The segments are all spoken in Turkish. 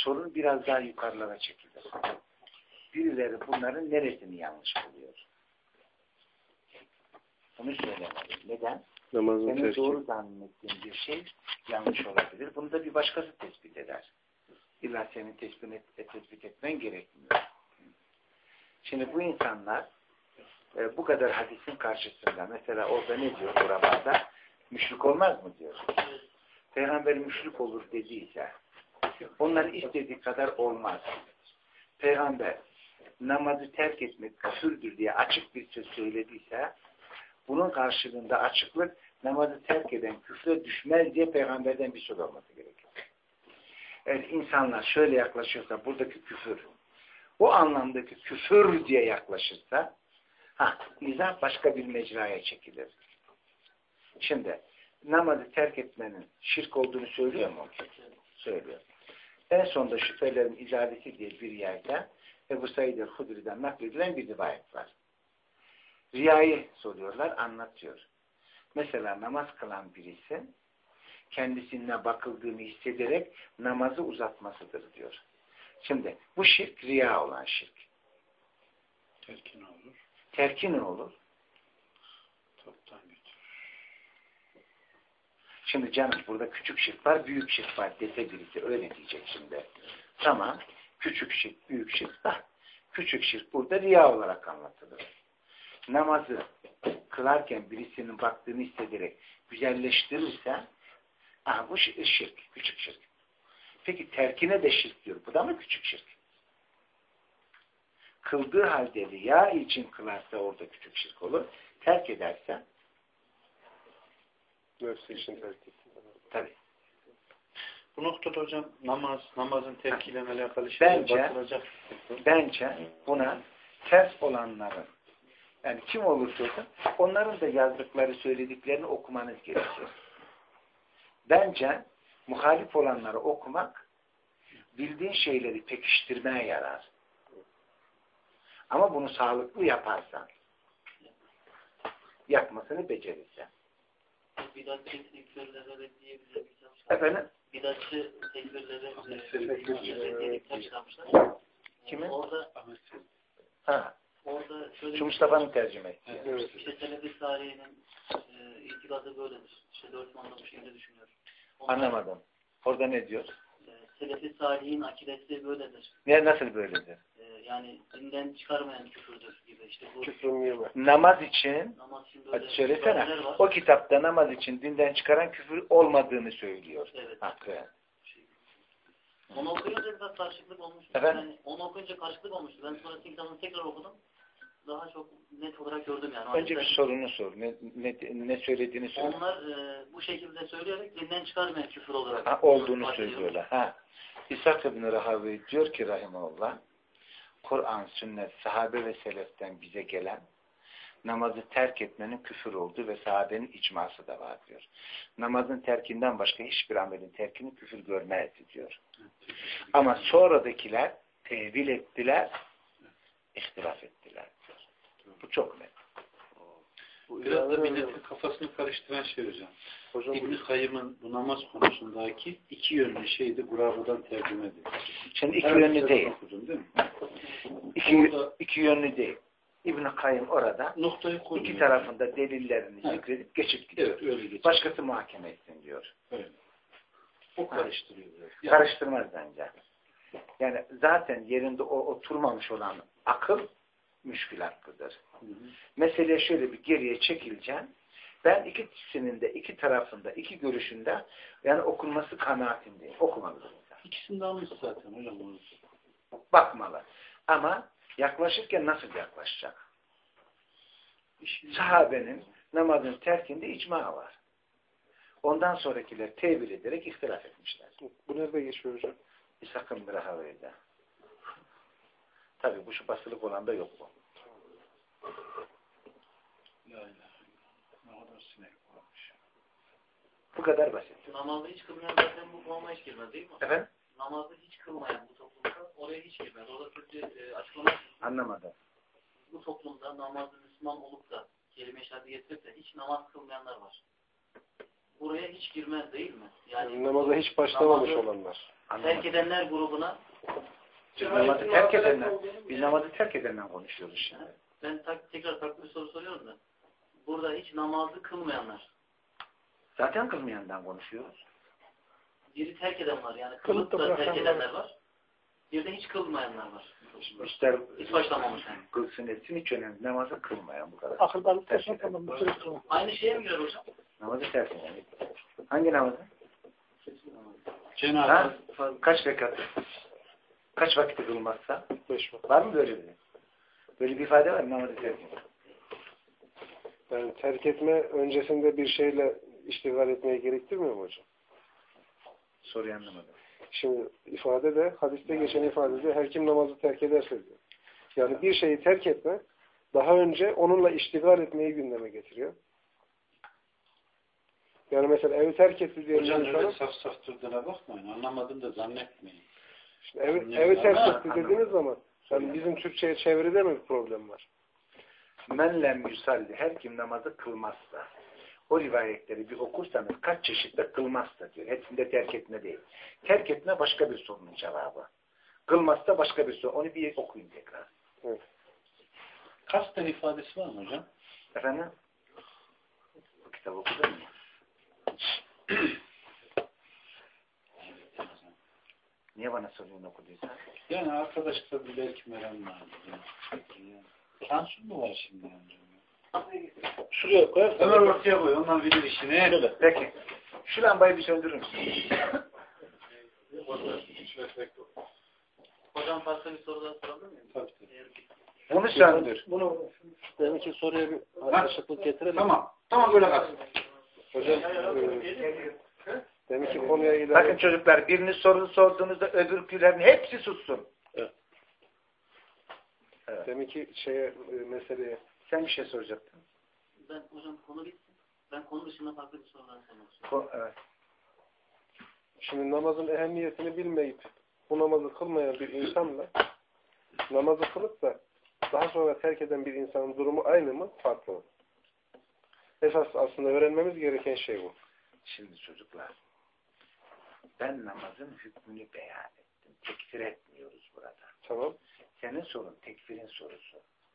sorun biraz daha yukarılara çekilir. Birileri bunların neresini yanlış buluyor? Bunu söylemedim. Neden? Senin doğru zannettiğin bir şey yanlış olabilir. Bunu da bir başkası tespit eder. İlla senin tespit etmen gerekmiyor. Şimdi bu insanlar bu kadar hadisin karşısında mesela orada ne diyor burada? Müşrik olmaz mı diyor. Peygamber müşrik olur dediyse onların istediği kadar olmaz. Peygamber namazı terk etmek küfürdür diye açık bir söz söylediyse bunun karşılığında açıklık namazı terk eden küfre düşmez diye peygamberden bir söz olması gerekir. Eğer insanlar şöyle yaklaşıyorsa buradaki küfür o anlamdaki küfür diye yaklaşırsa izah başka bir mecraya çekilir. Şimdi namazı terk etmenin şirk olduğunu söylüyor mu? Söylüyor. En sonunda şüphelerin icadeti diye bir yerde Ebu Said el-Hudri'den nakledilen bir rivayet var. Riyayı soruyorlar, anlatıyor. Mesela namaz kılan birisi kendisine bakıldığını hissederek namazı uzatmasıdır diyor. Şimdi bu şirk riya olan şirk. Terki ne olur? Terki ne olur? Toptan götürür. Şimdi canım burada küçük şirk var, büyük şirk var dese birisi öyle diyecek şimdi. Tamam. Küçük şirk, büyük şirk. Küçük şirk burada riya olarak anlatılır. Namazı kılarken birisinin baktığını hissederek güzelleştirirse bu şirk, küçük şirk. Peki terkine de şirk diyor. Bu da mı küçük şirk? Kıldığı halde riya için kılarsa orada küçük şirk olur. Terk ederse nefsi için terk etsin. Tabii. Bu noktada hocam namazın terkiyle alakalı şeyler batıracak. Bence buna ters olanların yani kim olursa olsun onların da yazdıkları, söylediklerini okumanız gerekiyor. Bence muhalif olanları okumak bildiğin şeyleri pekiştirmeye yarar. Ama bunu sağlıklı yaparsan yapmasını becerirsen. Bidatçı tekbirlere diyebilir miyiz? Efendim? Bidatçı tekbirlere kimin? Orada şöyle şu Mustafa'nın tercüme ettiği. Evet. İşte Selefi Sariye'nin itikadı böyledir. İşte 4 manda bu şekilde düşünüyor. Anlamadım. Orada ne diyor? Selefi Sariye'nin akidesi böyledir. Nasıl böyledir? Yani dinden çıkarmayan küfürdür gibi. İşte bu namaz için söylesene. O kitapta namaz için dinden çıkaran küfür olmadığını söylüyor. Evet. Hakkı. Onu okuyunca biraz karşılıklık olmuştu. Yani onu okuyunca karşılıklık olmuştu. Ben sonrasında kitabını tekrar okudum. Daha çok net olarak gördüm yani. Önce bir sorunu sor. Ne söylediğini söyle. Onlar bu şekilde söyleyerek dinden çıkarmayan küfür olarak olduğunu söylüyorlar. İshak İbn-i Rahavi diyor ki rahimahullah Kur'an, sünnet, sahabe ve seleften bize gelen namazı terk etmenin küfür olduğu ve sahabenin icması da var diyor. Namazın terkinden başka hiçbir amelin terkini küfür görmez diyor. Ama sonradakiler tevil ettiler, ihtilaf ettiler diyor. Bu çok net. Biraz da milletin kafasını karıştıran şey hocam. İbn-i Kayyım'ın bu namaz konusundaki iki yönlü şeydi Guraba'dan tercüme ediyor. Şimdi iki yönlü değil. Okudun, değil mi? İki yönlü değil. İbn-i Kayyım orada iki tarafında delillerini zikredip geçip gidiyor. Evet, öyle geçiyor. Başkası muhakeme etsin diyor. Evet. O karıştırıyor. Yani. Karıştırmaz bence. Yani zaten yerinde oturmamış olan akıl müşkül hakkıdır. Mesele şöyle bir geriye çekileceğim. Ben ikisinin de iki tarafında, iki görüşünde yani okunması kanaatindeyim. Okumalı. İkisini de almış zaten hocam. Bakmalı. Ama yaklaşırken nasıl yaklaşacak? Sahabenin namazın terkinde icma var. Ondan sonrakiler tevil ederek ihtilaf etmişler. Bu nerede geçiyor hocam? İshak İbn-i Rahavi'de. Tabii bu şu basılık olan da yok bu. Bu kadar basit. Namazı hiç kılmayan zaten bu forma hiç girmez değil mi? Efendim? Namazı hiç kılmayan bu toplumda oraya hiç girmez. Orada kötü açıklama. Anlamadım. Bu toplumda namazı Müslüman olup da kelime-i şehadet getirip de hiç namaz kılmayanlar var. buraya hiç girmez değil mi? Yani namaza hiç başlamamış olanlar. Terk edenler grubuna. Namazı terk edenler. Biz namazı terk edenden konuşuyoruz şimdi. Ben tekrar farklı bir soru soruyorum da. Burada hiç namazı kılmayanlar. Zaten kılmayandan konuşuyoruz. Biri terk eden var. Yani kılıp da terk edenler var. Bir de hiç kılmayanlar var. İster hiç başlamamış yani. Kılsın etsin hiç önemli. Namazı kılmayan bu kadar. Akıldan Terk eden. Aynı şeye mi giriyor hocam? Namazı terk eden. Hangi namazı? Cenab-ı Kaç rekat? Kaç vakitte kılmazsa? 5 vakit. Var mı böyle bir? Böyle bir ifade var mı? Namazı terk eden. Yani terk etme öncesinde bir şeyle iştigal etmeye gerektirmiyor mu hocam? Soruyu anlamadım. Şimdi ifade de, hadiste geçen ifadede her kim namazı terk ederse diyor. Yani bir şeyi terk etme, daha önce onunla iştigal etmeyi gündeme getiriyor. Yani mesela evi terk etti diye Hocam öyle saf saf durduğuna bakmayın. Anlamadım da zannetmeyin. Şimdi evi terk etti dediğiniz zaman yani bizim Türkçe'ye çeviride mi bir problem var? Men lem yusalli, her kim namazı kılmazsa, o rivayetleri bir okursanız kaç çeşitte kılmazsa diyor. Hepsinde terk etme değil. Terk etme başka bir sorunun cevabı. Kılmazsa başka bir sorun. Onu bir okuyun tekrar. Evet. Kasten ifadesi var mı hocam? Efendim? Bu kitabı okudun mu? Niye bana soruyorsun okuduysan? Yani arkadaşlar bir belki meram var. Sansür mü var şimdi? Şuraya koyarsan. Ömer ortaya koy. Ondan bilir işini. Peki. Şu lambayı bir söndürür müsün? Hocam başka bir soru daha sorabilir miyim? Tabii. Bunu söndür. Deminki soruya bir açıklık getirelim. Tamam. Tamam böyle kalsın. Hocam deminki konuya ilave. Bakın çocuklar biriniz soru sorduğunuzda öbürkülerin hepsi sussun. Evet. Evet. Deminki meseleye. Sen bir şey soracaktın. Ben hocam konu bitsin. Ben konu dışında farklı bir sorular sormak istiyorum. Evet. Şimdi namazın ehemmiyetini bilmeyip bu namazı kılmayan bir insanla namazı kılıp da daha sonra terk eden bir insanın durumu aynı mı? Farklı mı? Esas aslında öğrenmemiz gereken şey bu. Şimdi çocuklar ben namazın hükmünü beyan ettim. Tekfir etmiyoruz burada. Tamam. Senin sorun tekfirin sorusu.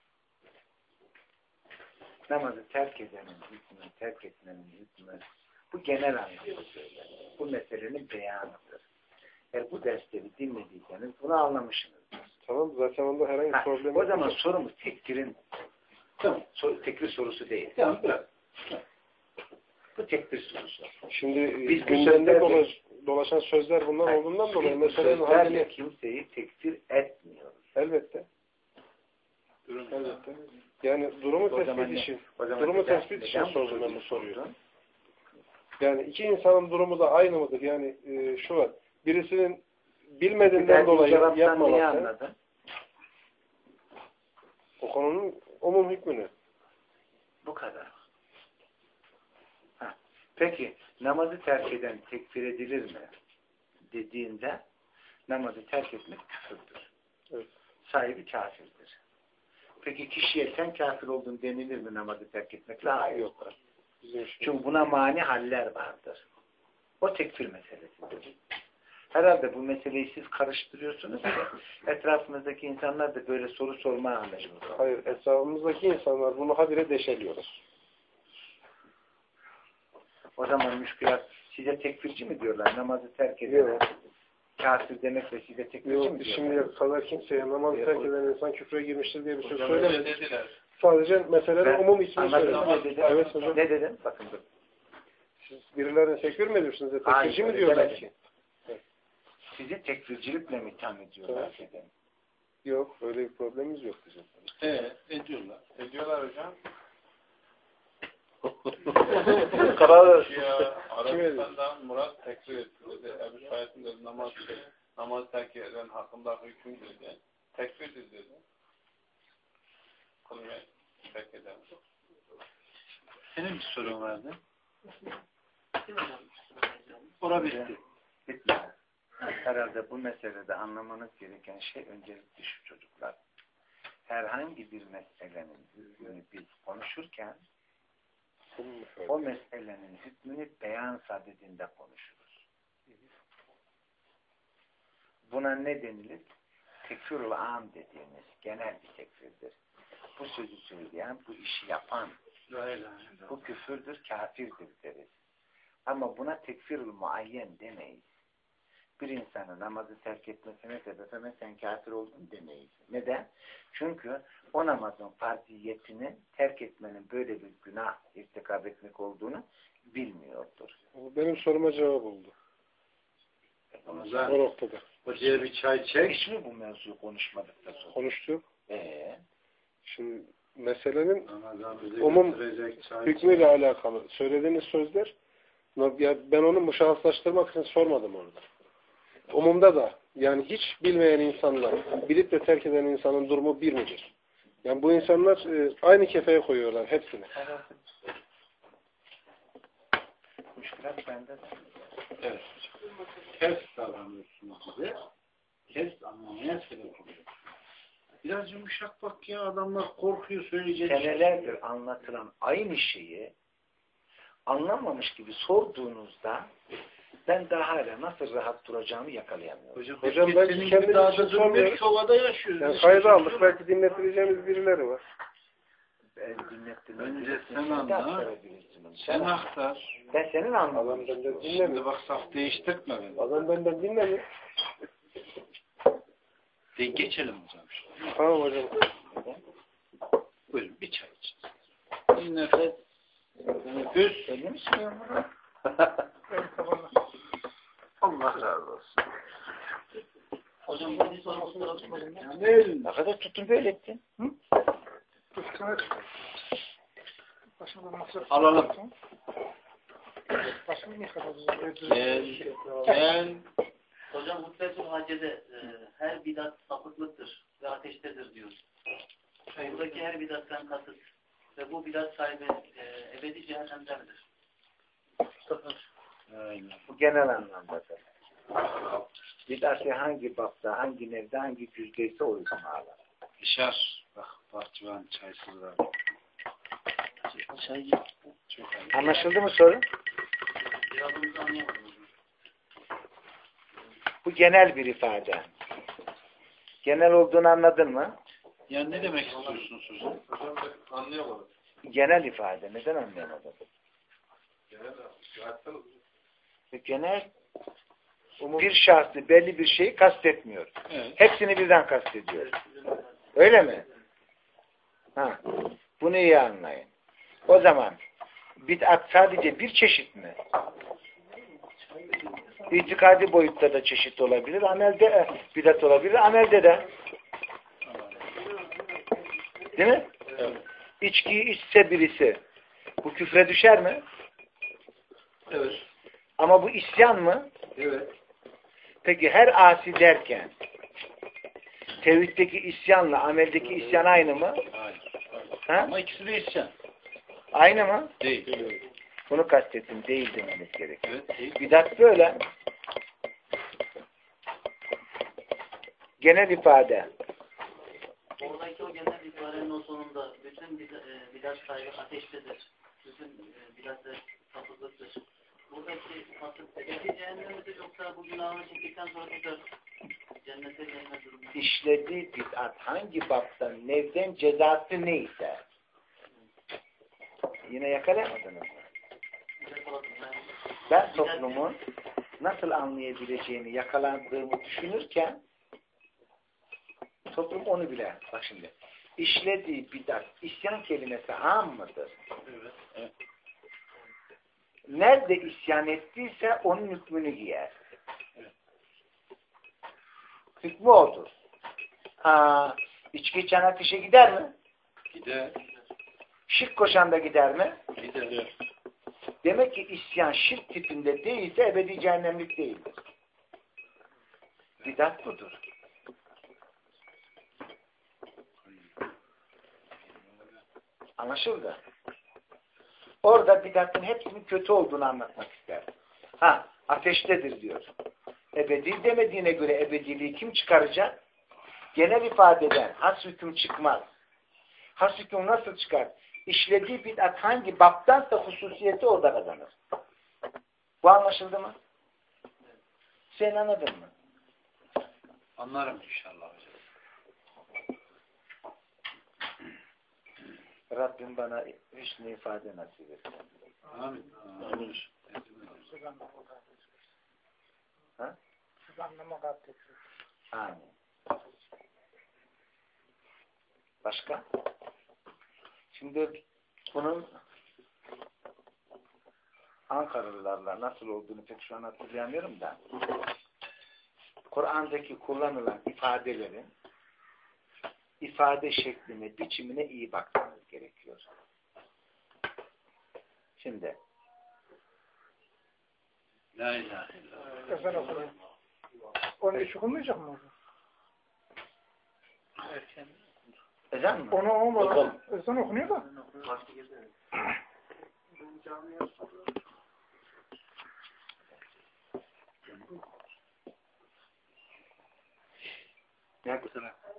Namazı terk edenin hükmü, terk etmenin hükmü bu genel anlamda söylenir. Bu meselenin beyanıdır. Eğer bu dersleri dinlediyseniz bunu anlamışsınızdır. Tamam. Zaten onda herhangi bir problem yok. O zaman sorumuz tekfirin tekfir sorusu değil. Tamam biraz. Bu tekfir sorusu. Şimdi biz gündemde dolaşan sözler bunlar olduğundan dolayı meselenin halini kimseyi tekfir etmiyoruz. elbette. Elbette. Yani durumu tespit için sordum ben bu soruyu. Yani iki insanın durumu da aynı mıdır? Yani şu var. Birisinin bilmediğinden dolayı yapmaması. O konunun umum hükmünü. Bu kadar. Peki namazı terk eden tekfir edilir mi? Dediğinde namazı terk etmek küfürdür. Evet. Sahibi kafirdir. Peki kişiye sen kafir oldun denilir mi namazı terk etmekle? Hayır. Yok. Çünkü buna mani haller vardır. O tekfir meselesidir. Herhalde bu meseleyi siz karıştırıyorsunuz ki etrafınızdaki insanlar da böyle soru sormaya anlaşılır. Hayır, etrafımızdaki insanlar bunu habire deşeliyorlar. O zaman müşkülat size tekfirci mi diyorlar? Namazı terk eden kafir demekle size tekfirci mi diyorlar? Şimdiye kadar kimseye namazı terk eden insan küfre girmiştir diye bir şey söylemedi. Sadece meselenin umum ismini söyledi. Evet hocam. Ne dedin? Bakın dur. Siz birilerine tekfir mi ediyorsunuz? Tekfirci mi diyorlar ki? Sizi tekfircilikle mi itham ediyorlar? Evet. Yok, öyle bir problemimiz yok bizim. Ediyorlar. Ediyorlar hocam. Karar Arabistan'dan Murat tekfir etti dedi. Ebu Said'in dedi namaz terk eden hakkında hüküm dedi. Tekfirdir dedi. Kılmayı terk eden. Senin bir sorun vardı. Değil mi hocam? Ora bitti. Bitti. Herhalde bu meselede anlamanız gereken şey öncelikle şu çocuklar. Herhangi bir meselenin hükmünü biz konuşurken o meselenin hükmünü beyan sadedinde konuşuruz. Buna ne denilir? Tekfirul am dediğimiz genel bir tekfirdir. Bu sözü söyleyen, bu işi yapan, bu küfürdür, kafirdir deriz. Ama buna tekfirul muayyen demeyiz. Bir insanın namazı terk etmesine sebep hemen sen kafir oldun demeyiz. Neden? Çünkü o namazın farziyetini terk etmenin böyle bir günah irtikab etmek olduğunu bilmiyordur. Benim soruma cevap oldu. O noktada. Hocaya bir çay çek. Hiç mi bu mevzuyu konuşmadık da sonra? Konuştuk. Şimdi meselenin umum hükmüyle alakalı söylediğiniz sözler, ben onu müşahhaslaştırmak için sormadım orada. Umumda da yani hiç bilmeyen insanlar bilip de terk eden insanın durumu bir midir? Yani bu insanlar aynı kefeye koyuyorlar hepsini. Müşkülat bende de. Evet. Ters davranıyorsunuz bize. Ters anlamaya sebep oluyor. Biraz yumuşak bak ya, adamlar korkuyor söyleyecek. Senelerdir anlatılan aynı şeyi anlamamış gibi sorduğunuzda ben daha hala nasıl rahat duracağımı yakalayamıyorum. Hocam belki kendimiz için sormuyoruz. Şovada yaşıyoruz. Yani kayda aldık. Belki dinletileceğimiz birileri var. Önce sen anla. Sen aktar. Ben senin anlamadığım. Şimdi bak saf değiştirtme beni. Adam benden dinlemiyor. Geçelim hocam. Tamam hocam. Buyurun bir çay için. Bir nefes. Nefes. Öyle mi söylüyorum bunu? Allah razı olsun. Hocam bu bir soru sorabilir miyim? Ne kadar tuttun böyle ettin? Hı? Alalım. Gel. Hocam Hutbetül Hacce'de her bidat sapıklıktır ve ateştedir diyor. Buradaki her bidattan kasıt ve bu bidat sahibi ebedi cehennemdedir. Bu genel anlamdadır. Bidatı hangi bapta, hangi nevde, hangi cüzdeyse o yüzden ağlar. Dışar. Bak bahçıvan çaysızlar. Anlaşıldı mı soru? Birazını anlayamadım. Bu genel bir ifade. Genel olduğunu anladın mı? Yani ne demek istiyorsunuz hocam? Hocam ben anlayamadım. Genel ifade. Neden anlayamadın? Genel bir şahsı, belli bir şeyi kastetmiyor. Evet. Hepsini birden kastediyor. Öyle mi? Ha. Bunu iyi anlayın. O zaman bid'at sadece bir çeşit mi? İtikadi boyutta da çeşit olabilir. Amelde bid'at olabilir. Amelde de. Değil mi? Evet. İçkiyi içse birisi bu küfre düşer mi? Evet. Ama bu isyan mı? Evet. Peki her asi derken tevhiddeki isyanla ameldeki isyan aynı mı? Hayır. Ha? Ama ikisi de isyan. Aynı mı? Değil. Bunu kastettim. Değil dememiz gerekiyor. Evet, değil. Bidat böyle. Genel ifade. Oradaki o genel ifadenin o sonunda bütün bidat sahibi ateştedir. Bütün bidatlar sapıklıktır. Buradaki kasıt ebedi cehennemdedir yoksa bu günahını çektikten sonra tekrar cennete gelme durumu. İşlediği bid'at hangi baptan, nevden cezası neyse. Yine yakalayamadınız mı? Ben toplumun nasıl anlayabileceğini yakalandığımı düşünürken toplum onu bile. Bak şimdi. İşlediği bid'at, isyan kelimesi am mıdır? Evet. Nerede isyan ettiyse onun hükmünü giyer. Hükmü odur. Ha, içki içen ateşe gider mi? Gider. Şirk koşan da gider mi? Gider. Demek ki isyan şirk tipinde değilse ebedi cehennemlik değildir. Bidat budur. Anlaşıldı. Orada bidatın hepsinin kötü olduğunu anlatmak ister. Ha, ateştedir diyor. Ebedi demediğine göre ebediliği kim çıkaracak? Genel ifadeden has hüküm çıkmaz. Has hüküm nasıl çıkar? işlediği bid'at hangi baptansa hususiyeti orada kazanır. Bu anlaşıldı mı? Sen anladın mı? Anlarım inşallah hocam. Rabbim bana hüsnü ifade nasip etsin. Amin. Ha? Amin. Başka? Şimdi bunun Ankaralılarla nasıl olduğunu pek şu an hatırlayamıyorum da Kur'an'daki kullanılan ifadelerin ifade şekline, biçimine iyi bakmamız gerekiyor. Şimdi La ilahe illallah. Ezan okunuyor. Onu hiç okunmayacak mı? ezan mı? Onu olmadan ezan okunuyor da. Ne?